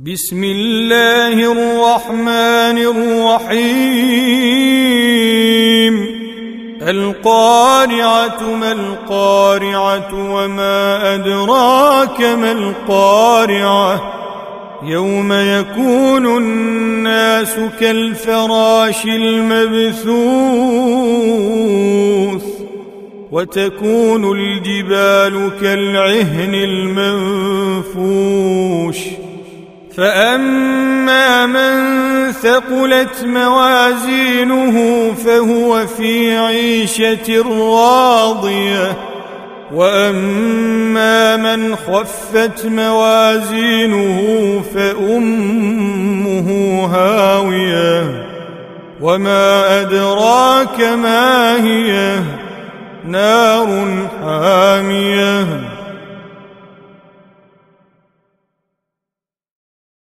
بسم الله الرحمن الرحيم القارعة ما القارعة وما أدراك ما القارعة يوم يكون الناس كالفراش المبثوث وتكون الجبال كالعهن المنفوش فأما من ثقلت موازينه فهو في عيشة راضية وأما من خفت موازينه فأمه هاوية وما أدراك ما هي نار حامية